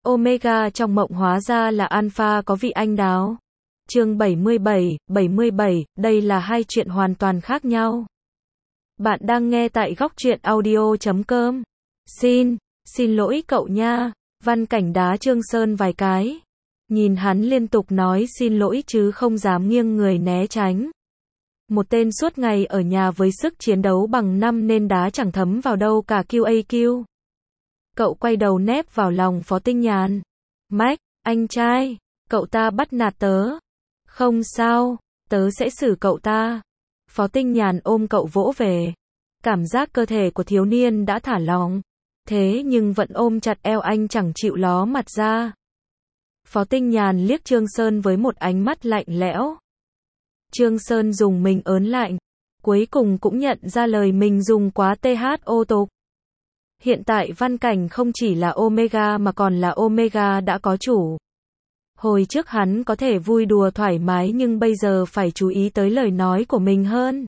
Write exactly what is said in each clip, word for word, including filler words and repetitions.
Omega trong mộng hóa ra là alpha có vị anh đào. Chương bảy mươi bảy, bảy mươi bảy, đây là hai chuyện hoàn toàn khác nhau. Bạn đang nghe tại góc truyện audio chấm com. Xin, xin lỗi cậu nha. Văn Cảnh đá Trương Sơn vài cái. Nhìn hắn liên tục nói xin lỗi chứ không dám nghiêng người né tránh. Một tên suốt ngày ở nhà với sức chiến đấu bằng năm nên đá chẳng thấm vào đâu cả quy a quy. Cậu quay đầu nép vào lòng Phó Tinh Nhàn. Mách, anh trai, cậu ta bắt nạt tớ. Không sao, tớ sẽ xử cậu ta. Phó Tinh Nhàn ôm cậu vỗ về. Cảm giác cơ thể của thiếu niên đã thả lỏng. Thế nhưng vẫn ôm chặt eo anh chẳng chịu ló mặt ra. Phó Tinh Nhàn liếc Trương Sơn với một ánh mắt lạnh lẽo. Trương Sơn dùng mình ớn lạnh. Cuối cùng cũng nhận ra lời mình dùng quá thô tục. Hiện tại Văn Cảnh không chỉ là Omega mà còn là Omega đã có chủ. Hồi trước hắn có thể vui đùa thoải mái nhưng bây giờ phải chú ý tới lời nói của mình hơn.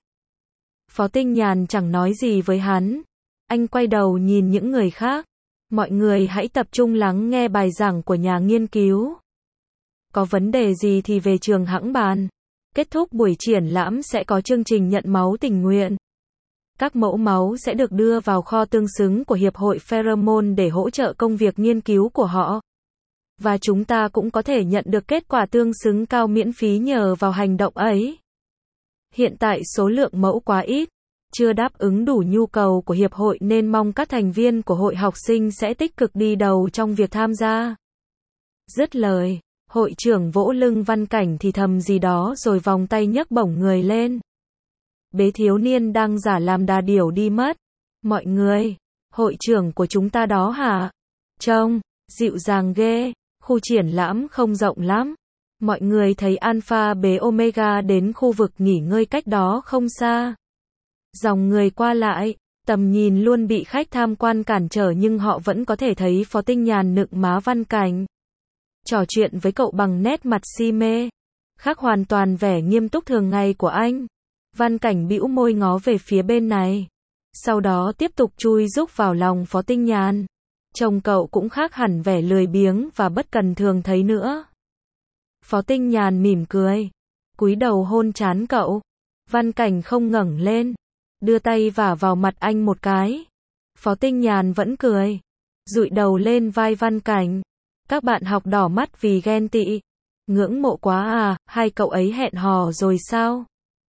Phó Tinh Nhàn chẳng nói gì với hắn. Anh quay đầu nhìn những người khác. Mọi người hãy tập trung lắng nghe bài giảng của nhà nghiên cứu. Có vấn đề gì thì về trường hẵng bàn. Kết thúc buổi triển lãm sẽ có chương trình nhận máu tình nguyện. Các mẫu máu sẽ được đưa vào kho tương xứng của Hiệp hội Pheromone để hỗ trợ công việc nghiên cứu của họ. Và chúng ta cũng có thể nhận được kết quả tương xứng cao miễn phí nhờ vào hành động ấy. Hiện tại số lượng mẫu quá ít, chưa đáp ứng đủ nhu cầu của Hiệp hội nên mong các thành viên của hội học sinh sẽ tích cực đi đầu trong việc tham gia. Dứt lời, hội trưởng vỗ lưng Văn Cảnh thì thầm gì đó rồi vòng tay nhấc bổng người lên. Bế thiếu niên đang giả làm đà điểu đi mất. Mọi người, hội trưởng của chúng ta đó hả? Trông, dịu dàng ghê, khu triển lãm không rộng lắm. Mọi người thấy Alpha bế Omega đến khu vực nghỉ ngơi cách đó không xa. Dòng người qua lại, tầm nhìn luôn bị khách tham quan cản trở nhưng họ vẫn có thể thấy Phó Tinh Nhàn nựng má Văn Cảnh. Trò chuyện với cậu bằng nét mặt si mê. Khác hoàn toàn vẻ nghiêm túc thường ngày của anh. Văn Cảnh bĩu môi ngó về phía bên này. Sau đó tiếp tục chui rúc vào lòng Phó Tinh Nhàn. Trông cậu cũng khác hẳn vẻ lười biếng và bất cần thường thấy nữa. Phó Tinh Nhàn mỉm cười. Cúi đầu hôn trán cậu. Văn Cảnh không ngẩng lên. Đưa tay vả vào mặt anh một cái. Phó Tinh Nhàn vẫn cười. Dụi đầu lên vai Văn Cảnh. Các bạn học đỏ mắt vì ghen tị. Ngưỡng mộ quá à, hai cậu ấy hẹn hò rồi sao?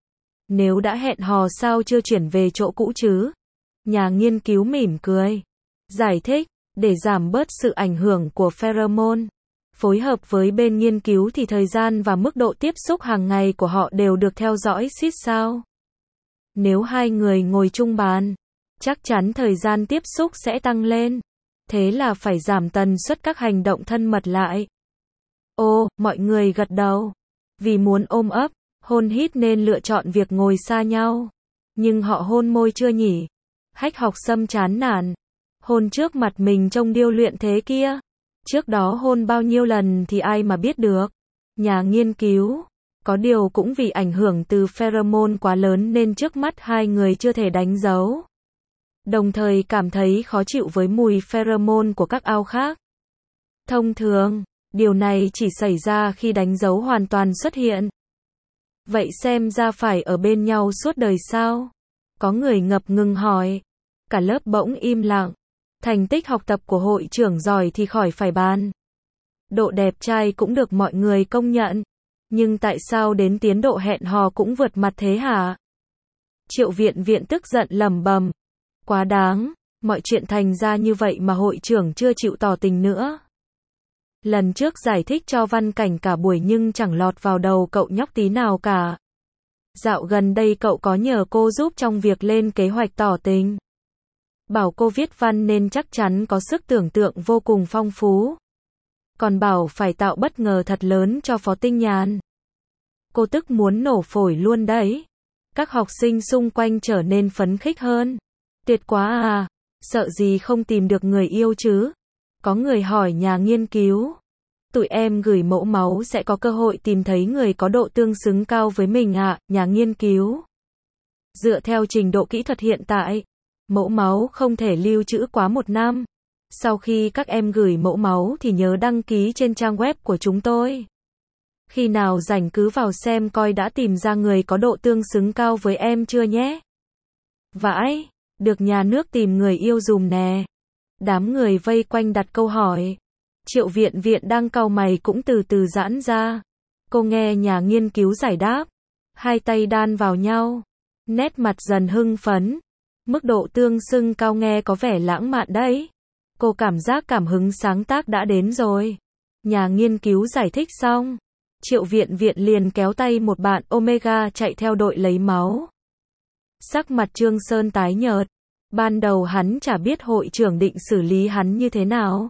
Nếu đã hẹn hò sao chưa chuyển về chỗ cũ chứ? Nhà nghiên cứu mỉm cười. Giải thích, để giảm bớt sự ảnh hưởng của pheromone. Phối hợp với bên nghiên cứu thì thời gian và mức độ tiếp xúc hàng ngày của họ đều được theo dõi xít sao. Nếu hai người ngồi chung bàn, chắc chắn thời gian tiếp xúc sẽ tăng lên. Thế là phải giảm tần suất các hành động thân mật lại. Ô, mọi người gật đầu. Vì muốn ôm ấp, hôn hít nên lựa chọn việc ngồi xa nhau. Nhưng họ hôn môi chưa nhỉ? Hách Học Sâm chán nản. Hôn trước mặt mình trông điêu luyện thế kia. Trước đó hôn bao nhiêu lần thì ai mà biết được. Nhà nghiên cứu. Có điều cũng vì ảnh hưởng từ pheromone quá lớn nên trước mắt hai người chưa thể đánh dấu. Đồng thời cảm thấy khó chịu với mùi pheromone của các ao khác. Thông thường, điều này chỉ xảy ra khi đánh dấu hoàn toàn xuất hiện. Vậy xem ra phải ở bên nhau suốt đời sao? Có người ngập ngừng hỏi. Cả lớp bỗng im lặng. Thành tích học tập của hội trưởng giỏi thì khỏi phải bàn. Độ đẹp trai cũng được mọi người công nhận. Nhưng tại sao đến tiến độ hẹn hò cũng vượt mặt thế hả? Triệu Viện Viện tức giận lẩm bẩm. Quá đáng, mọi chuyện thành ra như vậy mà hội trưởng chưa chịu tỏ tình nữa. Lần trước giải thích cho Văn Cảnh cả buổi nhưng chẳng lọt vào đầu cậu nhóc tí nào cả. Dạo gần đây cậu có nhờ cô giúp trong việc lên kế hoạch tỏ tình. Bảo cô viết văn nên chắc chắn có sức tưởng tượng vô cùng phong phú. Còn bảo phải tạo bất ngờ thật lớn cho Phó Tinh Nhàn. Cô tức muốn nổ phổi luôn đấy. Các học sinh xung quanh trở nên phấn khích hơn. Tuyệt quá à, sợ gì không tìm được người yêu chứ? Có người hỏi nhà nghiên cứu. Tụi em gửi mẫu máu sẽ có cơ hội tìm thấy người có độ tương xứng cao với mình ạ, à, nhà nghiên cứu. Dựa theo trình độ kỹ thuật hiện tại, mẫu máu không thể lưu trữ quá một năm. Sau khi các em gửi mẫu máu thì nhớ đăng ký trên trang web của chúng tôi. Khi nào rảnh cứ vào xem coi đã tìm ra người có độ tương xứng cao với em chưa nhé. Vãi, được nhà nước tìm người yêu dùm nè. Đám người vây quanh đặt câu hỏi. Triệu Viện Viện đang cau mày cũng từ từ giãn ra. Cô nghe nhà nghiên cứu giải đáp. Hai tay đan vào nhau. Nét mặt dần hưng phấn. Mức độ tương xứng cao nghe có vẻ lãng mạn đấy. Cô cảm giác cảm hứng sáng tác đã đến rồi. Nhà nghiên cứu giải thích xong. Triệu Viện Viện liền kéo tay một bạn Omega chạy theo đội lấy máu. Sắc mặt Trương Sơn tái nhợt. Ban đầu hắn chả biết hội trưởng định xử lý hắn như thế nào.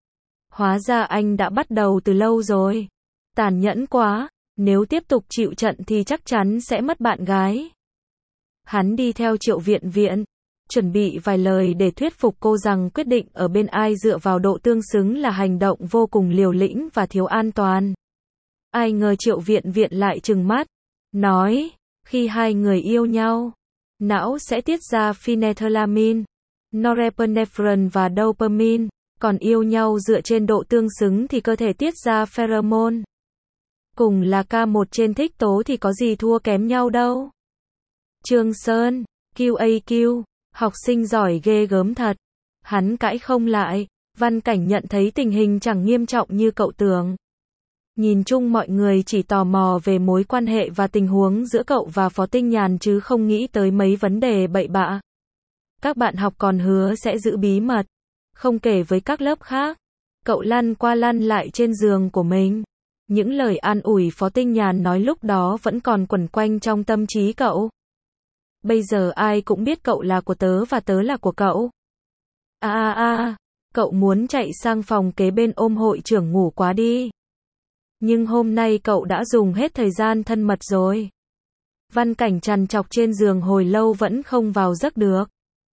Hóa ra anh đã bắt đầu từ lâu rồi. Tàn nhẫn quá, nếu tiếp tục chịu trận thì chắc chắn sẽ mất bạn gái. Hắn đi theo Triệu Viện Viện, chuẩn bị vài lời để thuyết phục cô rằng quyết định ở bên ai dựa vào độ tương xứng là hành động vô cùng liều lĩnh và thiếu an toàn. Ai ngờ Triệu Viện Viện lại trừng mắt, nói, khi hai người yêu nhau, não sẽ tiết ra phenethylamine, norepinephrine và dopamine, còn yêu nhau dựa trên độ tương xứng thì cơ thể tiết ra pheromone. Cùng là ca một trên thích tố thì có gì thua kém nhau đâu. Trương Sơn, quy a quy, học sinh giỏi ghê gớm thật. Hắn cãi không lại, Văn Cảnh nhận thấy tình hình chẳng nghiêm trọng như cậu tưởng. Nhìn chung mọi người chỉ tò mò về mối quan hệ và tình huống giữa cậu và Phó Tinh Nhàn chứ không nghĩ tới mấy vấn đề bậy bạ. Các bạn học còn hứa sẽ giữ bí mật, không kể với các lớp khác. Cậu lăn qua lăn lại trên giường của mình. Những lời an ủi Phó Tinh Nhàn nói lúc đó vẫn còn quẩn quanh trong tâm trí cậu. Bây giờ ai cũng biết cậu là của tớ và tớ là của cậu. À à à, cậu muốn chạy sang phòng kế bên ôm hội trưởng ngủ quá đi. Nhưng hôm nay cậu đã dùng hết thời gian thân mật rồi. Văn Cảnh trằn trọc trên giường hồi lâu vẫn không vào giấc được.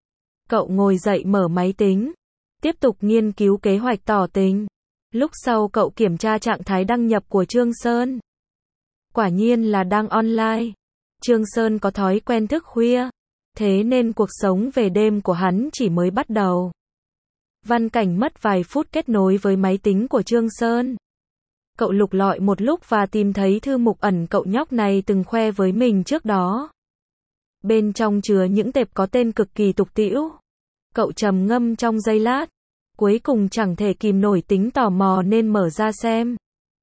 Cậu ngồi dậy mở máy tính, tiếp tục nghiên cứu kế hoạch tỏ tình. Lúc sau cậu kiểm tra trạng thái đăng nhập của Trương Sơn. Quả nhiên là đang online. Trương Sơn có thói quen thức khuya, thế nên cuộc sống về đêm của hắn chỉ mới bắt đầu. Văn Cảnh mất vài phút kết nối với máy tính của Trương Sơn. Cậu lục lọi một lúc và tìm thấy thư mục ẩn cậu nhóc này từng khoe với mình trước đó. Bên trong chứa những tệp có tên cực kỳ tục tĩu. Cậu trầm ngâm trong giây lát, cuối cùng chẳng thể kìm nổi tính tò mò nên mở ra xem.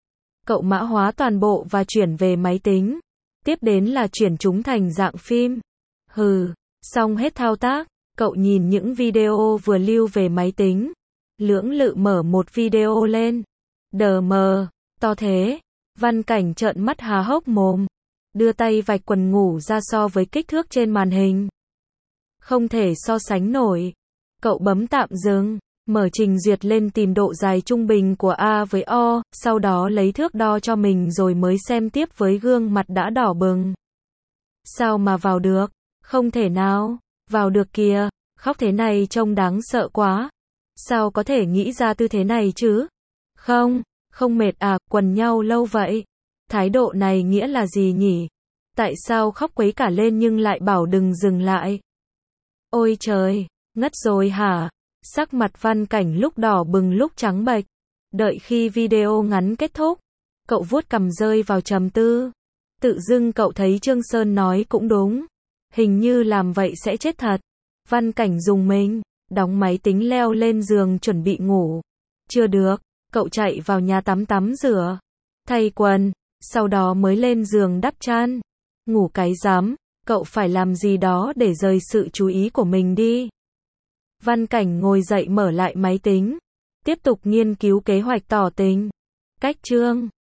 Cậu mã hóa toàn bộ và chuyển về máy tính. Tiếp đến là chuyển chúng thành dạng phim. Hừ, xong hết thao tác, cậu nhìn những video vừa lưu về máy tính. Lưỡng lự mở một video lên. Đờ mờ, to thế. Văn Cảnh trợn mắt há hốc mồm. Đưa tay vạch quần ngủ ra so với kích thước trên màn hình. Không thể so sánh nổi. Cậu bấm tạm dừng, mở trình duyệt lên tìm độ dài trung bình của A với O, sau đó lấy thước đo cho mình rồi mới xem tiếp với gương mặt đã đỏ bừng. Sao mà vào được? Không thể nào. Vào được kìa, khóc thế này trông đáng sợ quá. Sao có thể nghĩ ra tư thế này chứ? Không, không mệt à, quần nhau lâu vậy. Thái độ này nghĩa là gì nhỉ? Tại sao khóc quấy cả lên nhưng lại bảo đừng dừng lại? Ôi trời, ngất rồi hả? Sắc mặt Văn Cảnh lúc đỏ bừng lúc trắng bệch. Đợi khi video ngắn kết thúc, cậu vuốt cằm rơi vào trầm tư. Tự dưng cậu thấy Trương Sơn nói cũng đúng. Hình như làm vậy sẽ chết thật. Văn Cảnh rùng mình, đóng máy tính leo lên giường chuẩn bị ngủ. Chưa được, cậu chạy vào nhà tắm tắm rửa, thay quần, sau đó mới lên giường đắp chăn. Ngủ cái rắm, cậu phải làm gì đó để rời sự chú ý của mình đi. Văn Cảnh ngồi dậy mở lại máy tính, tiếp tục nghiên cứu kế hoạch tỏ tình. Cách chương